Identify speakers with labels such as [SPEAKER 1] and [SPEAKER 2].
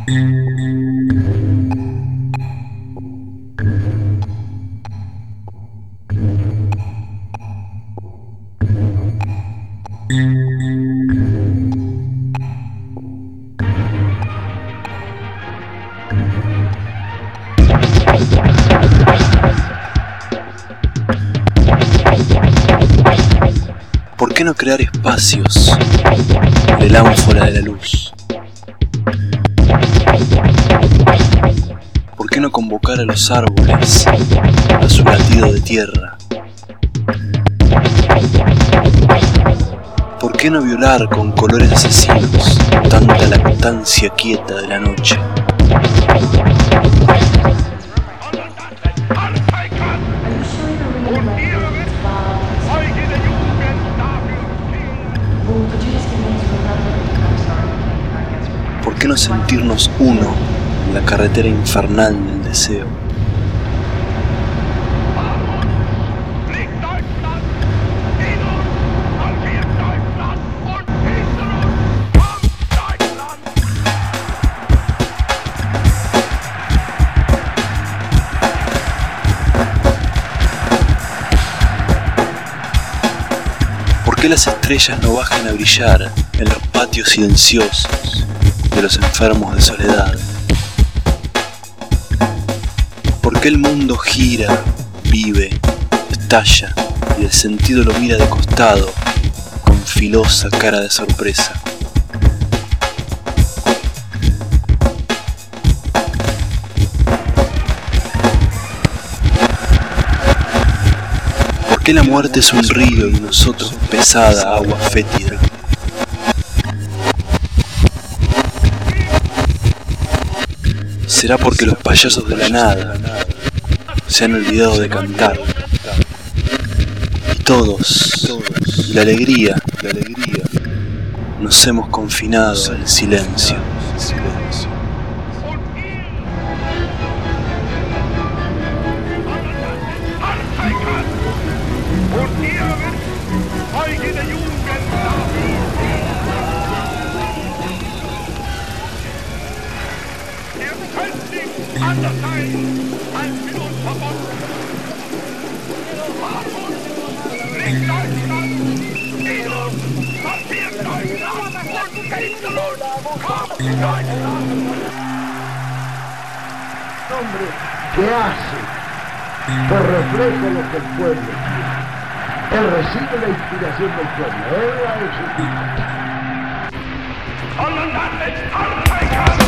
[SPEAKER 1] ¿Por qué no crear espacios del ánfora de la luz? ¿Por qué no convocar a los árboles a su latido de tierra? ¿Por qué no violar con colores asesinos tanta lactancia quieta de la noche? ¿Por qué no sentirnos uno en la carretera infernal del deseo? ¿Por qué las estrellas no bajan a brillar en los patios silenciosos de los enfermos de soledad? ¿Por qué el mundo gira, vive, estalla y el sentido lo mira de costado con filosa cara de sorpresa? ¿Por qué la muerte es un río y nosotros pesada agua fétida? ¿Será porque los payasos de la nada se han olvidado de cantar? Y todos, la alegría, nos hemos confinado al silencio.
[SPEAKER 2] Anders sein als mit uns verbunden. Nicht Deutschland, Minus, passiert Deutschland und Hintergrund kommt Deutschland.
[SPEAKER 3] Hombre que hace, que refleja lo que el pueblo quiere. Él recibe la inspiración del pueblo, él la ejecuta.
[SPEAKER 2] Sondern das ist Anfänger.